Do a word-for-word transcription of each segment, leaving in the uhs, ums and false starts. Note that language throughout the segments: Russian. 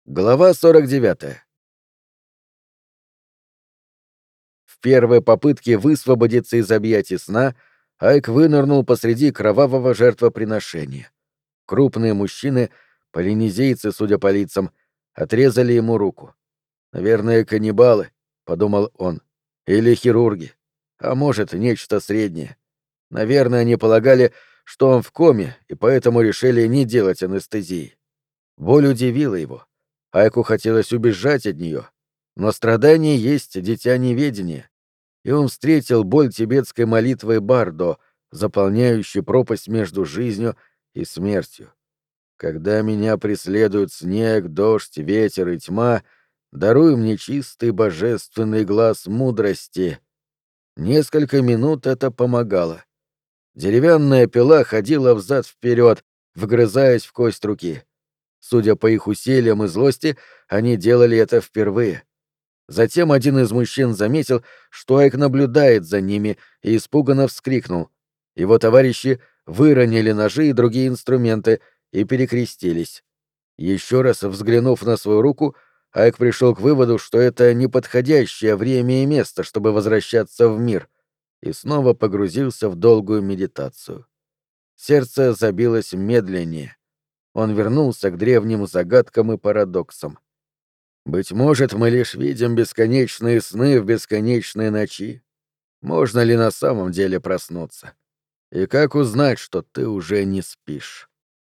Глава сорок девятая. В первой попытке высвободиться из объятий сна Айк вынырнул посреди кровавого жертвоприношения. Крупные мужчины, полинезийцы, судя по лицам, отрезали ему руку. «Наверное, каннибалы», — подумал он, — «или хирурги, а может, нечто среднее. Наверное, они полагали, что он в коме, и поэтому решили не делать анестезии». Боль удивила его. Айку хотелось убежать от нее, но страдание есть дитя неведения, и он встретил боль тибетской молитвой Бардо, заполняющей пропасть между жизнью и смертью. «Когда меня преследуют снег, дождь, ветер и тьма, даруй мне чистый божественный глаз мудрости». Несколько минут это помогало. Деревянная пила ходила взад-вперед, вгрызаясь в кость руки. Судя по их усилиям и злости, они делали это впервые. Затем один из мужчин заметил, что Айк наблюдает за ними, и испуганно вскрикнул. Его товарищи выронили ножи и другие инструменты и перекрестились. Еще раз взглянув на свою руку, Айк пришел к выводу, что это неподходящее время и место, чтобы возвращаться в мир, и снова погрузился в долгую медитацию. Сердце забилось медленнее. Он вернулся к древним загадкам и парадоксам. «Быть может, мы лишь видим бесконечные сны в бесконечной ночи. Можно ли на самом деле проснуться? И как узнать, что ты уже не спишь?»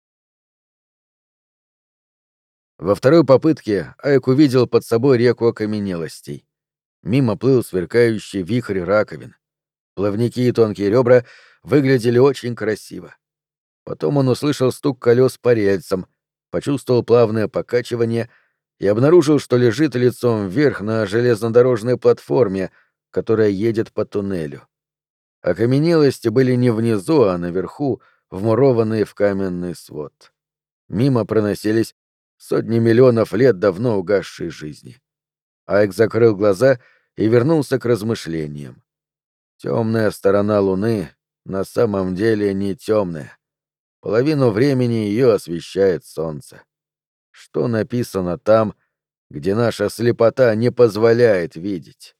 Во второй попытке Айк увидел под собой реку окаменелостей. Мимо плыл сверкающий вихрь раковин. Плавники и тонкие ребра выглядели очень красиво. Потом он услышал стук колес по рельсам, почувствовал плавное покачивание и обнаружил, что лежит лицом вверх на железнодорожной платформе, которая едет по туннелю. Окаменелости были не внизу, а наверху, вмурованные в каменный свод. Мимо проносились сотни миллионов лет давно угасшей жизни. Айк закрыл глаза и вернулся к размышлениям. Темная сторона Луны на самом деле не темная. Половину времени ее освещает солнце. Что написано там, где наша слепота не позволяет видеть?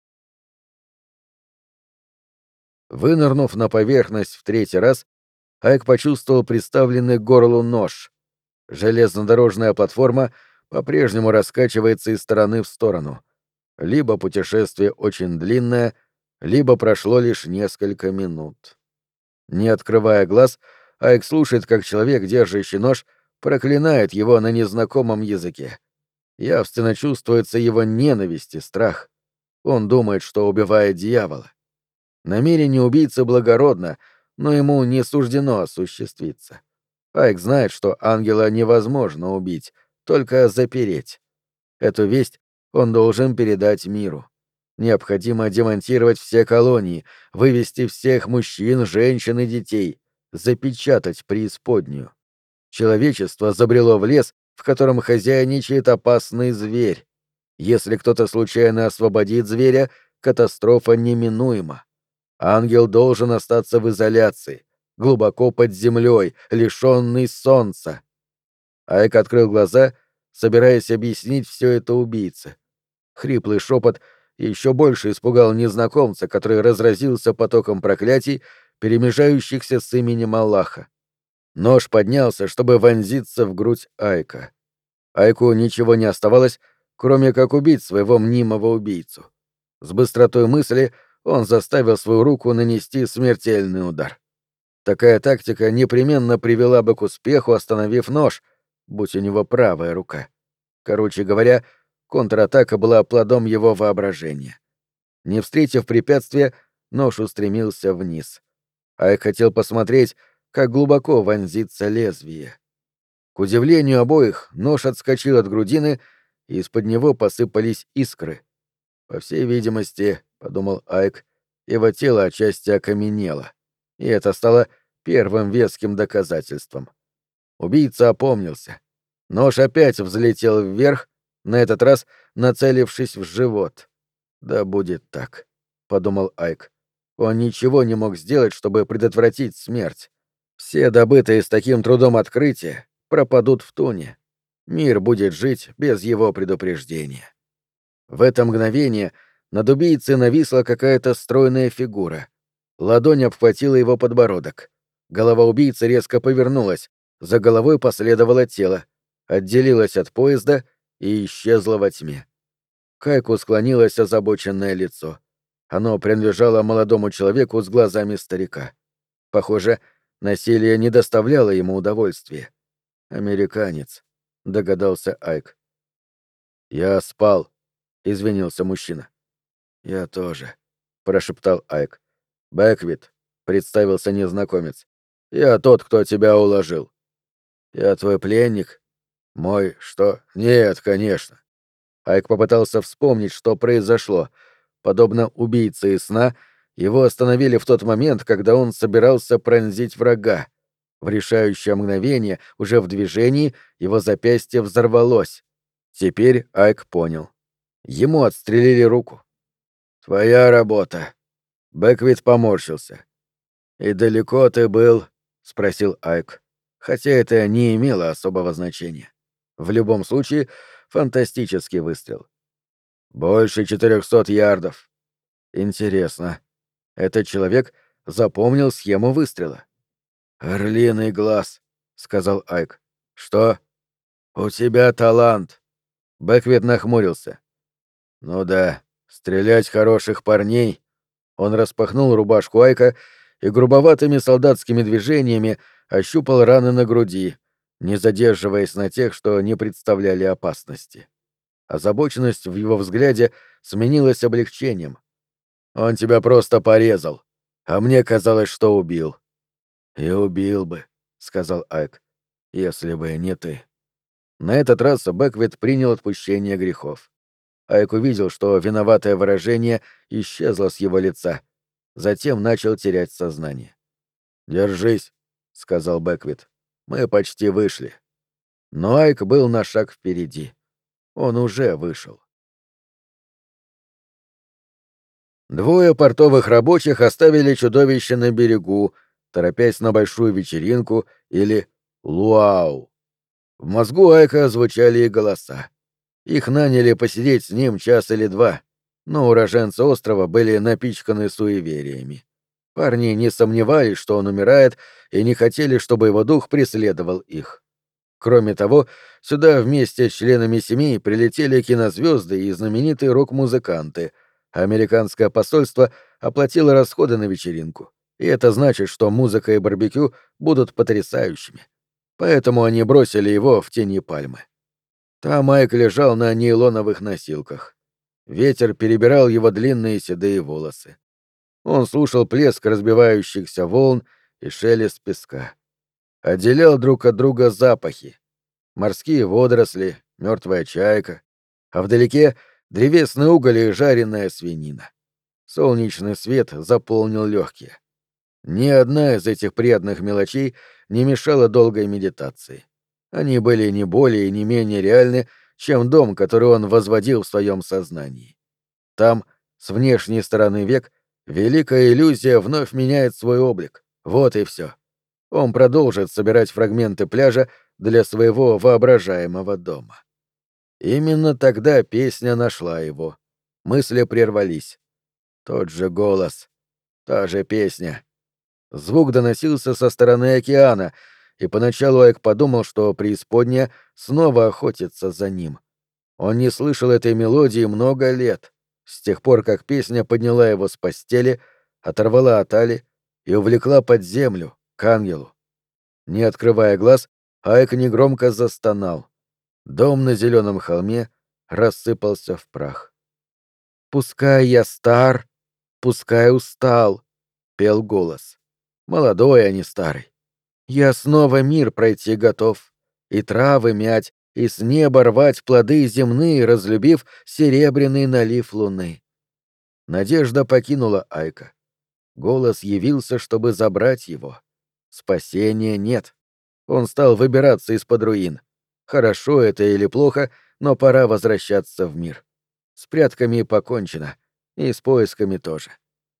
Вынырнув на поверхность в третий раз, Айк почувствовал приставленный к горлу нож. Железнодорожная платформа по-прежнему раскачивается из стороны в сторону. Либо путешествие очень длинное, либо прошло лишь несколько минут. Не открывая глаз, Айк слушает, как человек, держащий нож, проклинает его на незнакомом языке. Явственно чувствуется его ненависть и страх. Он думает, что убивает дьявола. Намерение убийцы благородно, но ему не суждено осуществиться. Айк знает, что ангела невозможно убить, только запереть. Эту весть он должен передать миру. Необходимо демонтировать все колонии, вывести всех мужчин, женщин и детей, запечатать преисподнюю. Человечество забрело в лес, в котором хозяйничает опасный зверь. Если кто-то случайно освободит зверя, катастрофа неминуема. Ангел должен остаться в изоляции, глубоко под землей, лишенный солнца. Айк открыл глаза, собираясь объяснить все это убийце. Хриплый шепот еще больше испугал незнакомца, который разразился потоком проклятий, перемежающихся с именем Аллаха. Нож поднялся, чтобы вонзиться в грудь Айка. Айку ничего не оставалось, кроме как убить своего мнимого убийцу. С быстротой мысли он заставил свою руку нанести смертельный удар. Такая тактика непременно привела бы к успеху, остановив нож, будь у него правая рука. Короче говоря, контратака была плодом его воображения. Не встретив препятствия, нож устремился вниз. Айк хотел посмотреть, как глубоко вонзится лезвие. К удивлению обоих, нож отскочил от грудины, и из-под него посыпались искры. По всей видимости, — подумал Айк, — его тело отчасти окаменело, и это стало первым веским доказательством. Убийца опомнился. Нож опять взлетел вверх, на этот раз нацелившись в живот. «Да будет так», — подумал Айк. Он ничего не мог сделать, чтобы предотвратить смерть. Все добытые с таким трудом открытия пропадут в туне. Мир будет жить без его предупреждения. В это мгновение над убийцей нависла какая-то стройная фигура. Ладонь обхватила его подбородок. Голова убийцы резко повернулась, за головой последовало тело, отделилось от поезда и исчезло во тьме. К Айку склонилось озабоченное лицо. Оно принадлежало молодому человеку с глазами старика. Похоже, насилие не доставляло ему удовольствия. «Американец», — догадался Айк. «Я спал», — извинился мужчина. «Я тоже», — прошептал Айк. «Бэквит», — представился незнакомец. «Я тот, кто тебя уложил». «Я твой пленник?» «Мой что?» «Нет, конечно». Айк попытался вспомнить, что произошло. Подобно убийце из сна, его остановили в тот момент, когда он собирался пронзить врага. В решающее мгновение, уже в движении, его запястье взорвалось. Теперь Айк понял. Ему отстрелили руку. «Твоя работа». Бэквит поморщился. «И далеко ты был?» — спросил Айк. Хотя это не имело особого значения. В любом случае, фантастический выстрел. «Больше четырехсот ярдов». Интересно. Этот человек запомнил схему выстрела. «Орлиный глаз», — сказал Айк. «Что?» «У тебя талант». Бэквит нахмурился. «Ну да, стрелять хороших парней». Он распахнул рубашку Айка и грубоватыми солдатскими движениями ощупал раны на груди, не задерживаясь на тех, что не представляли опасности. Озабоченность в его взгляде сменилась облегчением. «Он тебя просто порезал, а мне казалось, что убил». «И убил бы», — сказал Айк, — «если бы не ты». На этот раз Бэквит принял отпущение грехов. Айк увидел, что виноватое выражение исчезло с его лица. Затем начал терять сознание. «Держись», — сказал Бэквит. «Мы почти вышли». Но Айк был на шаг впереди. Он уже вышел. Двое портовых рабочих оставили чудовище на берегу, торопясь на большую вечеринку или луау. В мозгу Айка звучали и голоса. Их наняли посидеть с ним час или два, но уроженцы острова были напичканы суевериями. Парни не сомневались, что он умирает, и не хотели, чтобы его дух преследовал их. Кроме того, сюда вместе с членами семьи прилетели кинозвезды и знаменитые рок-музыканты, а американское посольство оплатило расходы на вечеринку, и это значит, что музыка и барбекю будут потрясающими. Поэтому они бросили его в тени пальмы. Там Майк лежал на нейлоновых носилках. Ветер перебирал его длинные седые волосы. Он слушал плеск разбивающихся волн и шелест песка. Отделял друг от друга запахи. Морские водоросли, мертвая чайка, а вдалеке древесный уголь и жареная свинина. Солнечный свет заполнил легкие. Ни одна из этих приятных мелочей не мешала долгой медитации. Они были не более и не менее реальны, чем дом, который он возводил в своем сознании. Там, с внешней стороны век, великая иллюзия вновь меняет свой облик. Вот и все. Он продолжит собирать фрагменты пляжа для своего воображаемого дома. Именно тогда песня нашла его. Мысли прервались. Тот же голос, та же песня. Звук доносился со стороны океана, и поначалу Айк подумал, что преисподняя снова охотится за ним. Он не слышал этой мелодии много лет, с тех пор, как песня подняла его с постели, оторвала от Али и увлекла под землю, к ангелу. Не открывая глаз, Айк негромко застонал. Дом на зеленом холме рассыпался в прах. «Пускай я стар, пускай устал», — пел голос. Молодой, а не старый. «Я снова мир пройти готов, и травы мять, и с неба рвать плоды земные, разлюбив серебряный налив луны». Надежда покинула Айка. Голос явился, чтобы забрать его. Спасения нет. Он стал выбираться из-под руин. Хорошо это или плохо, но пора возвращаться в мир. С прятками покончено, и с поисками тоже.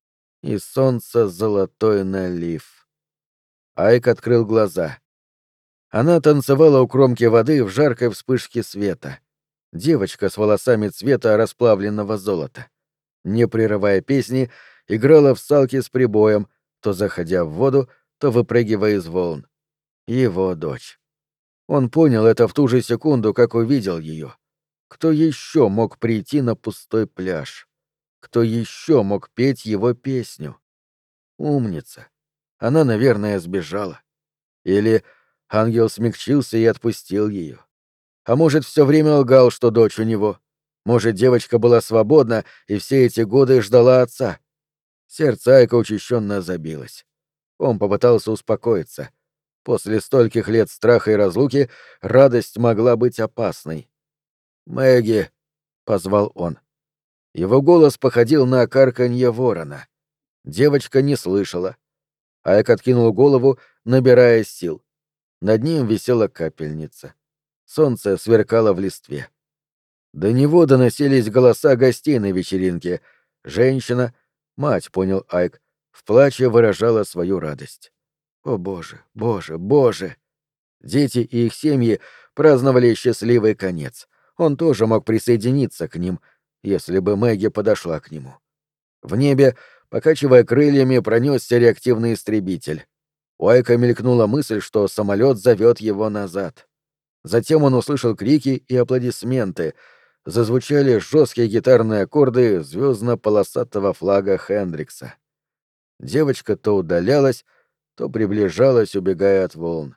И солнце золотой налив. Айк открыл глаза. Она танцевала у кромки воды в жаркой вспышке света. Девочка с волосами цвета расплавленного золота. Не прерывая песни, играла в салки с прибоем, то заходя в воду, то выпрыгивая из волн. Его дочь. Он понял это в ту же секунду, как увидел ее. Кто еще мог прийти на пустой пляж? Кто еще мог петь его песню? Умница. Она, наверное, сбежала. Или ангел смягчился и отпустил ее. А может, все время лгал, что дочь у него. Может, девочка была свободна и все эти годы ждала отца. Сердце Айка учащенно забилось. Он попытался успокоиться. После стольких лет страха и разлуки радость могла быть опасной. «Мэгги!» — позвал он. Его голос походил на карканье ворона. Девочка не слышала. Айк откинул голову, набирая сил. Над ним висела капельница. Солнце сверкало в листве. До него доносились голоса гостей на вечеринке. Женщина, мать, понял Айк, в плаче выражала свою радость. О боже, боже, боже! Дети и их семьи праздновали счастливый конец. Он тоже мог присоединиться к ним, если бы Мэгги подошла к нему. В небе, покачивая крыльями, пронесся реактивный истребитель. У Айка мелькнула мысль, что самолет зовет его назад. Затем он услышал крики и аплодисменты. Зазвучали жесткие гитарные аккорды звездно-полосатого флага Хендрикса. Девочка то удалялась, то приближалась, убегая от волн.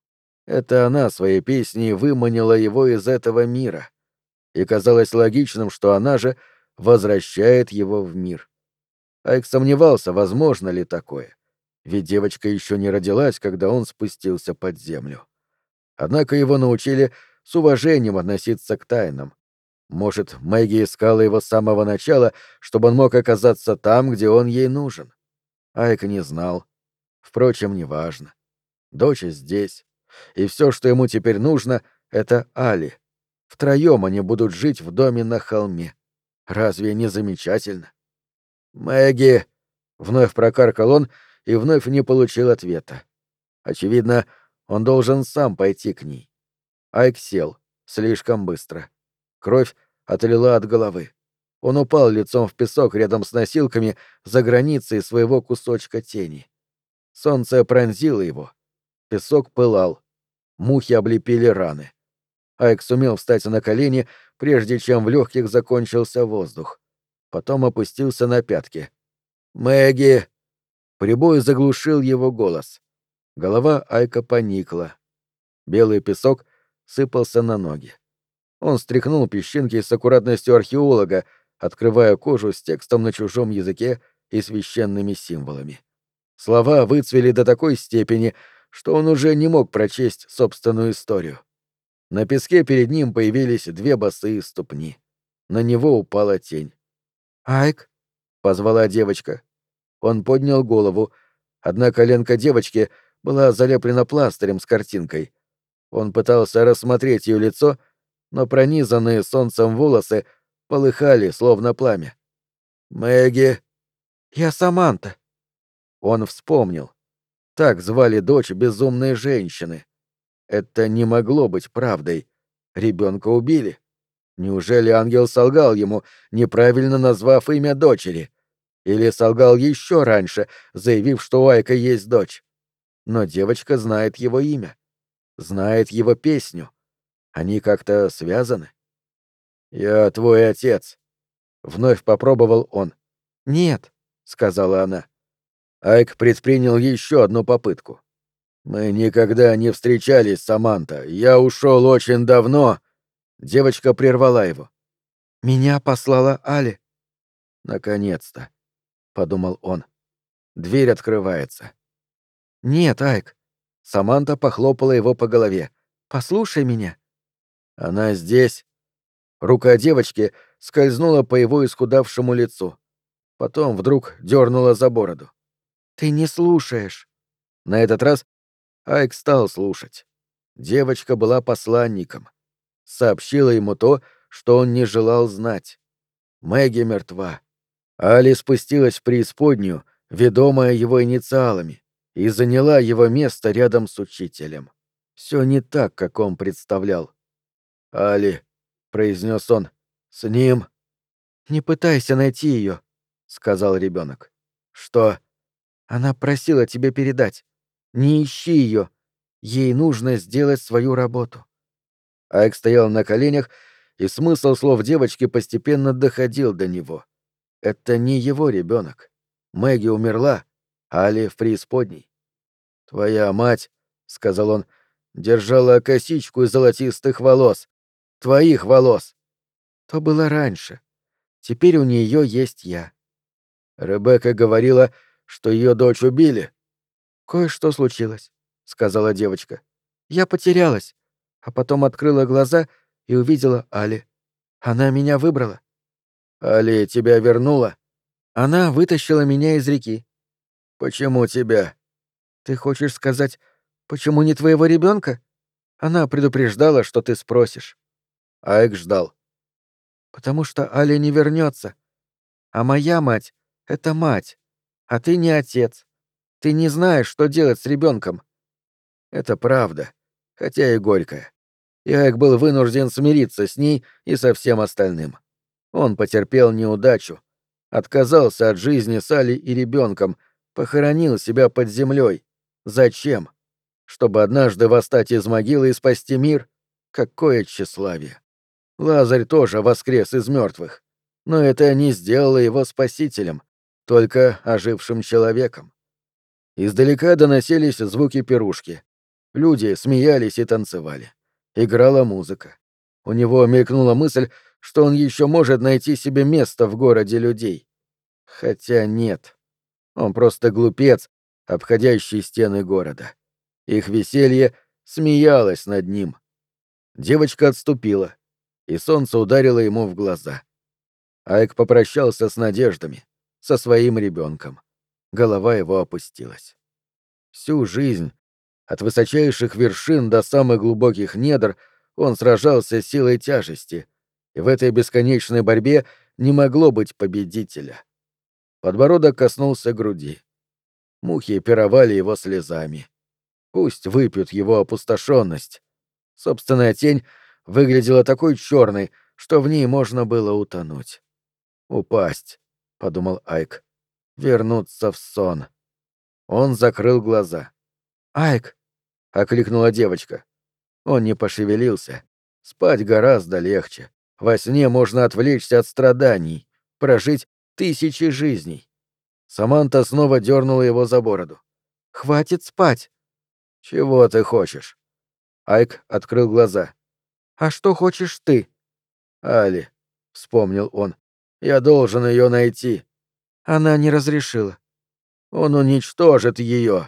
Это она своей песней выманила его из этого мира. И казалось логичным, что она же возвращает его в мир. Айк сомневался, возможно ли такое. Ведь девочка еще не родилась, когда он спустился под землю. Однако его научили с уважением относиться к тайнам. Может, Мэгги искала его с самого начала, чтобы он мог оказаться там, где он ей нужен. Айк не знал. Впрочем, неважно. Дочь здесь. И все, что ему теперь нужно, — это Али. Втроем они будут жить в доме на холме. Разве не замечательно? «Мэгги!» — вновь прокаркал он и вновь не получил ответа. Очевидно, он должен сам пойти к ней. Айк сел. Слишком быстро. Кровь отлила от головы. Он упал лицом в песок рядом с носилками за границей своего кусочка тени. Солнце пронзило его. Песок пылал. Мухи облепили раны. Айк сумел встать на колени, прежде чем в легких закончился воздух. Потом опустился на пятки. «Мэгги!» Прибой заглушил его голос. Голова Айка поникла. Белый песок сыпался на ноги. Он стряхнул песчинки с аккуратностью археолога, открывая кожу с текстом на чужом языке и священными символами. Слова выцвели до такой степени, что он уже не мог прочесть собственную историю. На песке перед ним появились две босые ступни. На него упала тень. «Айк?» — позвала девочка. Он поднял голову. Одна коленка девочки была залеплена пластырем с картинкой. Он пытался рассмотреть ее лицо, но пронизанные солнцем волосы полыхали, словно пламя. «Мэгги!» «Я Саманта!» Он вспомнил. Так звали дочь безумной женщины. Это не могло быть правдой. Ребенка убили. Неужели ангел солгал ему, неправильно назвав имя дочери? Или солгал еще раньше, заявив, что у Айка есть дочь? Но девочка знает его имя. Знает его песню. Они как-то связаны. «Я твой отец», — вновь попробовал он. «Нет», — сказала она. Айк предпринял еще одну попытку. «Мы никогда не встречались, Саманта. Я ушел очень давно». Девочка прервала его. «Меня послала Али». «Наконец-то», — подумал он. Дверь открывается. «Нет, Айк». Саманта похлопала его по голове. «Послушай меня». «Она здесь». Рука девочки скользнула по его исхудавшему лицу. Потом вдруг дернула за бороду. «Ты не слушаешь». На этот раз Айк стал слушать. Девочка была посланником. Сообщила ему то, что он не желал знать. Мэгги мертва. Али спустилась в преисподнюю, ведомая его инициалами, и заняла его место рядом с учителем. Все не так, как он представлял. «Али», — произнес он, — «с ним». «Не пытайся найти ее», — сказал ребенок. «Что?» «Она просила тебе передать. Не ищи ее. Ей нужно сделать свою работу». Айк стоял на коленях, и смысл слов девочки постепенно доходил до него. Это не его ребенок. Мэгги умерла, а Али в преисподней. «Твоя мать», — сказал он, — «держала косичку из золотистых волос. Твоих волос». То было раньше. Теперь у нее есть я. Ребекка говорила, что ее дочь убили. «Кое-что случилось», — сказала девочка. «Я потерялась, а потом открыла глаза и увидела Али. Она меня выбрала». «Али тебя вернула?» «Она вытащила меня из реки». «Почему тебя?» «Ты хочешь сказать, почему не твоего ребенка? Она предупреждала, что ты спросишь». Айк ждал. «Потому что Али не вернется. А моя мать — это мать, а ты не отец. Ты не знаешь, что делать с ребенком. Это правда, хотя и горькая. И Айк был вынужден смириться с ней и со всем остальным. Он потерпел неудачу, отказался от жизни с Али и ребенком, похоронил себя под землей. Зачем? Чтобы однажды восстать из могилы и спасти мир? Какое тщеславие! Лазарь тоже воскрес из мертвых. Но это не сделало его спасителем, только ожившим человеком. Издалека доносились звуки пирушки. Люди смеялись и танцевали. Играла музыка. У него мелькнула мысль, что он еще может найти себе место в городе людей. Хотя нет. Он просто глупец, обходящий стены города. Их веселье смеялось над ним. Девочка отступила, и солнце ударило ему в глаза. Айк попрощался с надеждами, со своим ребенком. Голова его опустилась. Всю жизнь, от высочайших вершин до самых глубоких недр, он сражался с силой тяжести, и в этой бесконечной борьбе не могло быть победителя. Подбородок коснулся груди. Мухи пировали его слезами. Пусть выпьют его опустошенность. Собственная тень выглядела такой черной, что в ней можно было утонуть. «Упасть», — подумал Айк. «Вернуться в сон». Он закрыл глаза. «Айк!» — окликнула девочка. Он не пошевелился. Спать гораздо легче. Во сне можно отвлечься от страданий, прожить тысячи жизней. Саманта снова дернула его за бороду. «Хватит спать!» «Чего ты хочешь?» Айк открыл глаза. «А что хочешь ты?» «Али», — вспомнил он. «Я должен ее найти». Она не разрешила. «Он уничтожит ее».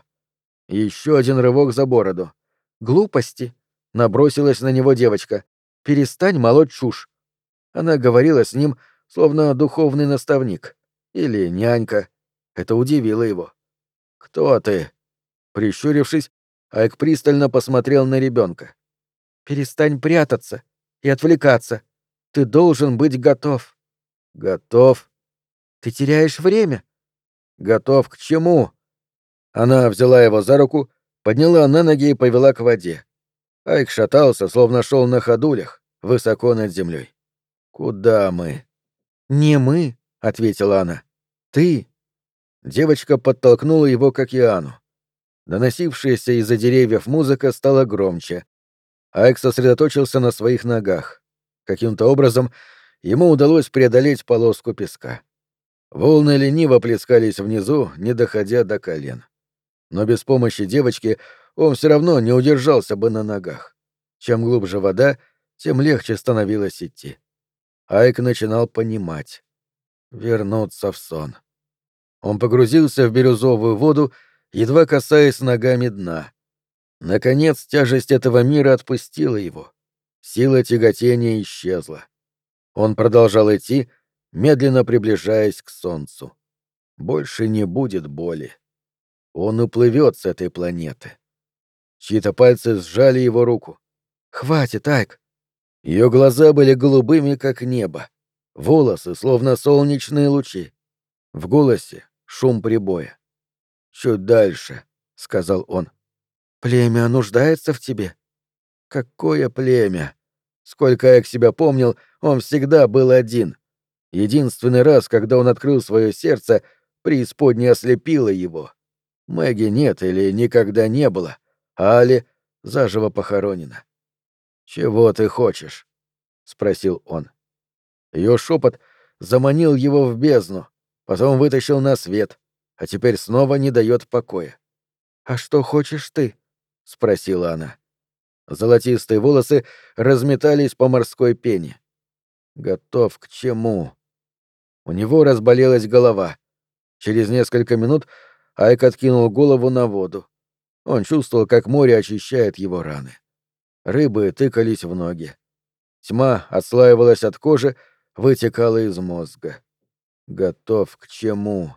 Еще один рывок за бороду. «Глупости!» — набросилась на него девочка. «Перестань молоть чушь». Она говорила с ним, словно духовный наставник. Или нянька. Это удивило его. «Кто ты?» Прищурившись, Айк пристально посмотрел на ребенка. «Перестань прятаться и отвлекаться. Ты должен быть готов». «Готов?» «Ты теряешь время». «Готов к чему?» Она взяла его за руку, подняла на ноги и повела к воде. Айк шатался, словно шел на ходулях, высоко над землей. «Куда мы?» «Не мы», — ответила она. «Ты». Девочка подтолкнула его к океану. Доносившаяся из-за деревьев музыка стала громче. Айк сосредоточился на своих ногах. Каким-то образом ему удалось преодолеть полоску песка. Волны лениво плескались внизу, не доходя до колен. Но без помощи девочки он все равно не удержался бы на ногах. Чем глубже вода, тем легче становилось идти. Айк начинал понимать. Вернуться в сон. Он погрузился в бирюзовую воду, едва касаясь ногами дна. Наконец тяжесть этого мира отпустила его. Сила тяготения исчезла. Он продолжал идти, медленно приближаясь к солнцу. Больше не будет боли. Он уплывет с этой планеты. Чьи-то пальцы сжали его руку. «Хватит, Айк!» Ее глаза были голубыми, как небо. Волосы, словно солнечные лучи. В голосе шум прибоя. «Чуть дальше», — сказал он. Племя нуждается в тебе? Какое племя? Сколько Айк себя помнил, он всегда был один. Единственный раз, когда он открыл свое сердце, преисподняя ослепила его. Мэгги нет или никогда не было, а Али заживо похоронена. «Чего ты хочешь?» — спросил он. Ее шепот заманил его в бездну, потом вытащил на свет, а теперь снова не дает покоя. «А что хочешь ты?» — спросила она. Золотистые волосы разметались по морской пене. «Готов к чему?» У него разболелась голова. Через несколько минут Айк откинул голову на воду. Он чувствовал, как море очищает его раны. Рыбы тыкались в ноги. Тьма отслаивалась от кожи, вытекала из мозга. Готов к чему?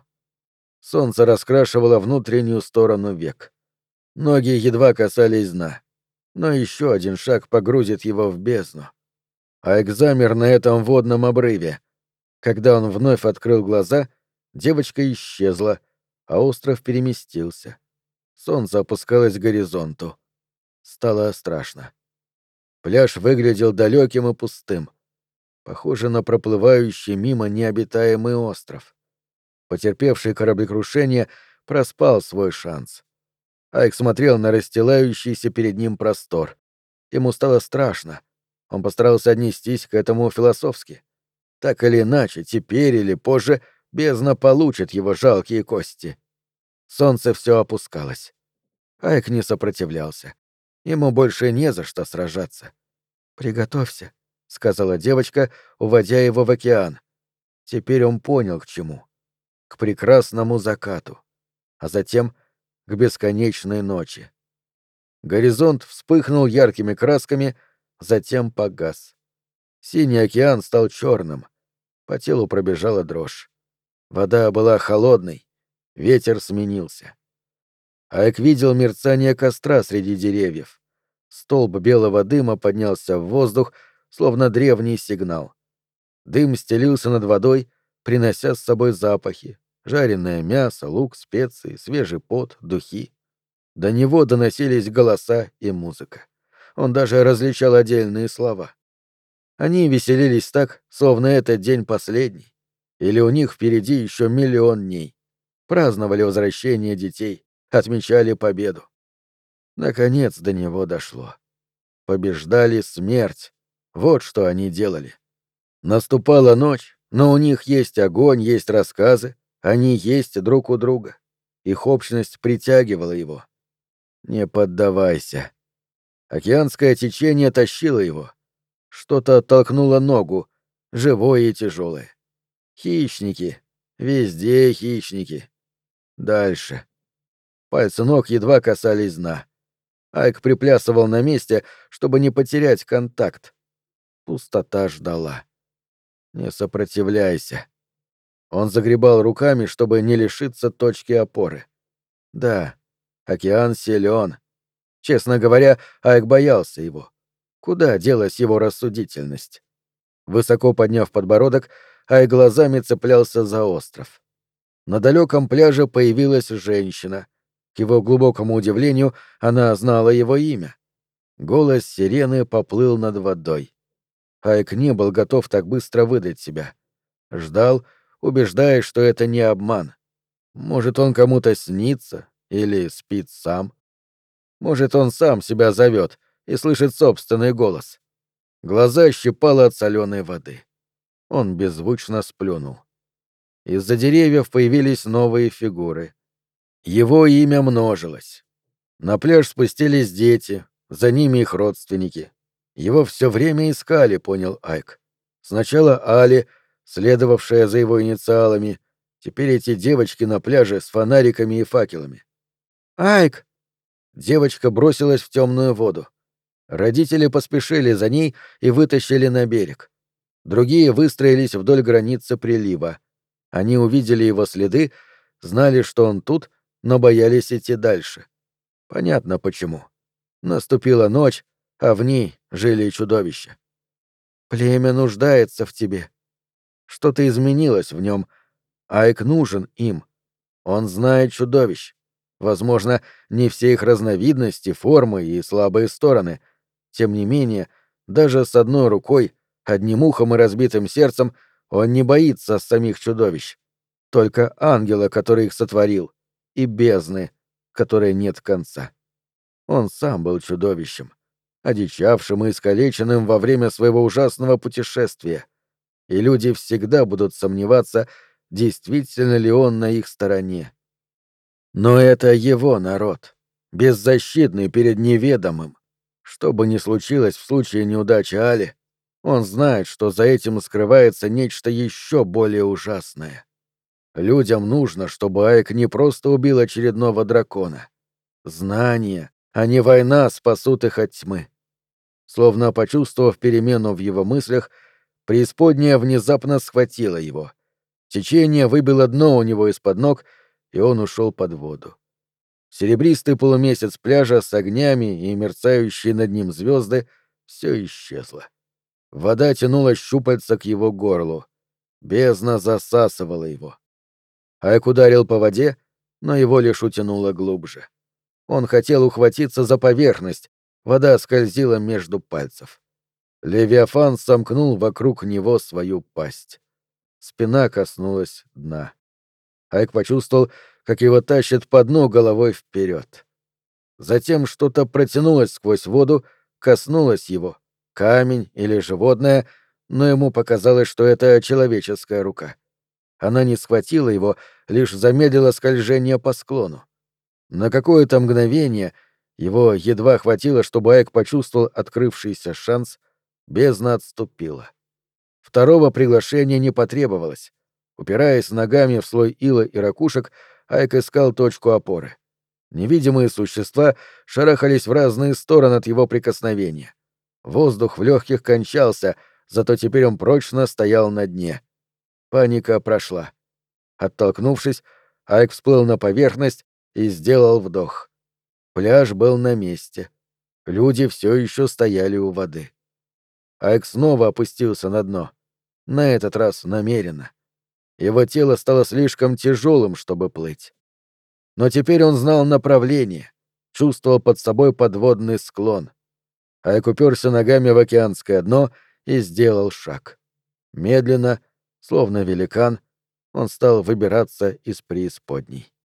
Солнце раскрашивало внутреннюю сторону век. Ноги едва касались дна. Но еще один шаг погрузит его в бездну. Айк замер на этом водном обрыве. Когда он вновь открыл глаза, девочка исчезла, а остров переместился. Солнце опускалось к горизонту. Стало страшно. Пляж выглядел далеким и пустым. Похоже на проплывающий мимо необитаемый остров. Потерпевший кораблекрушение проспал свой шанс. Айк смотрел на расстилающийся перед ним простор. Ему стало страшно. Он постарался отнестись к этому философски. Так или иначе, теперь или позже бездна получит его жалкие кости. Солнце все опускалось. Айк не сопротивлялся. Ему больше не за что сражаться. «Приготовься», — сказала девочка, уводя его в океан. Теперь он понял, к чему. К прекрасному закату, а затем к бесконечной ночи. Горизонт вспыхнул яркими красками, затем погас. Синий океан стал черным. По телу пробежала дрожь. Вода была холодной, ветер сменился. Айк видел мерцание костра среди деревьев. Столб белого дыма поднялся в воздух, словно древний сигнал. Дым стелился над водой, принося с собой запахи: жареное мясо, лук, специи, свежий пот, духи. До него доносились голоса и музыка. Он даже различал отдельные слова. Они веселились так, словно этот день последний, или у них впереди еще миллион дней. Праздновали возвращение детей, отмечали победу. Наконец до него дошло. Побеждали смерть. Вот что они делали. Наступала ночь, но у них есть огонь, есть рассказы, они есть друг у друга. Их общность притягивала его. Не поддавайся. Океанское течение тащило его. Что-то оттолкнуло ногу, живое и тяжелое. Хищники. Везде хищники. Дальше. Пальцы ног едва касались дна. Айк приплясывал на месте, чтобы не потерять контакт. Пустота ждала. Не сопротивляйся. Он загребал руками, чтобы не лишиться точки опоры. Да, океан силен. Честно говоря, Айк боялся его. Куда делась его рассудительность? Высоко подняв подбородок, Айк глазами цеплялся за остров. На далеком пляже появилась женщина. К его глубокому удивлению, она знала его имя. Голос сирены поплыл над водой. Айк не был готов так быстро выдать себя. Ждал, убеждаясь, что это не обман. Может, он кому-то снится или спит сам. Может, он сам себя зовет и слышит собственный голос. Глаза щипало от соленой воды. Он беззвучно сплюнул. Из-за деревьев появились новые фигуры. Его имя множилось. На пляж спустились дети, за ними их родственники. Его все время искали, понял Айк. Сначала Али, следовавшая за его инициалами, теперь эти девочки на пляже с фонариками и факелами. «Айк!» Девочка бросилась в темную воду. Родители поспешили за ней и вытащили на берег. Другие выстроились вдоль границы прилива. Они увидели его следы, знали, что он тут, но боялись идти дальше. Понятно почему. Наступила ночь, а в ней жили чудовища. Племя нуждается в тебе. Что-то изменилось в нем. Айк нужен им. Он знает чудовищ. Возможно, не все их разновидности, формы и слабые стороны. Тем не менее, даже с одной рукой, одним ухом и разбитым сердцем он не боится самих чудовищ. Только ангела, который их сотворил, и бездны, которой нет конца. Он сам был чудовищем, одичавшим и искалеченным во время своего ужасного путешествия. И люди всегда будут сомневаться, действительно ли он на их стороне. Но это его народ, беззащитный перед неведомым. Что бы ни случилось в случае неудачи Али, он знает, что за этим скрывается нечто еще более ужасное. Людям нужно, чтобы Айк не просто убил очередного дракона. Знания, а не война, спасут их от тьмы. Словно почувствовав перемену в его мыслях, преисподняя внезапно схватила его. Течение выбило дно у него из-под ног, и он ушел под воду. Серебристый полумесяц пляжа с огнями и мерцающие над ним звезды — все исчезло. Вода тянула щупальца к его горлу. Бездна засасывала его. Айк ударил по воде, но его лишь утянуло глубже. Он хотел ухватиться за поверхность, вода скользила между пальцев. Левиафан сомкнул вокруг него свою пасть. Спина коснулась дна. Айк почувствовал, как его тащит по дну головой вперед. Затем что-то протянулось сквозь воду, коснулось его. Камень или животное, но ему показалось, что это человеческая рука. Она не схватила его, лишь замедлила скольжение по склону. На какое-то мгновение его едва хватило, чтобы Айк почувствовал открывшийся шанс, бездна отступила. Второго приглашения не потребовалось. Упираясь ногами в слой ила и ракушек, Айк искал точку опоры. Невидимые существа шарахались в разные стороны от его прикосновения. Воздух в легких кончался, зато теперь он прочно стоял на дне. Паника прошла. Оттолкнувшись, Айк всплыл на поверхность и сделал вдох. Пляж был на месте. Люди все еще стояли у воды. Айк снова опустился на дно. На этот раз намеренно. Его тело стало слишком тяжелым, чтобы плыть. Но теперь он знал направление, чувствовал под собой подводный склон. Айк уперся ногами в океанское дно и сделал шаг. Медленно, словно великан, он стал выбираться из преисподней.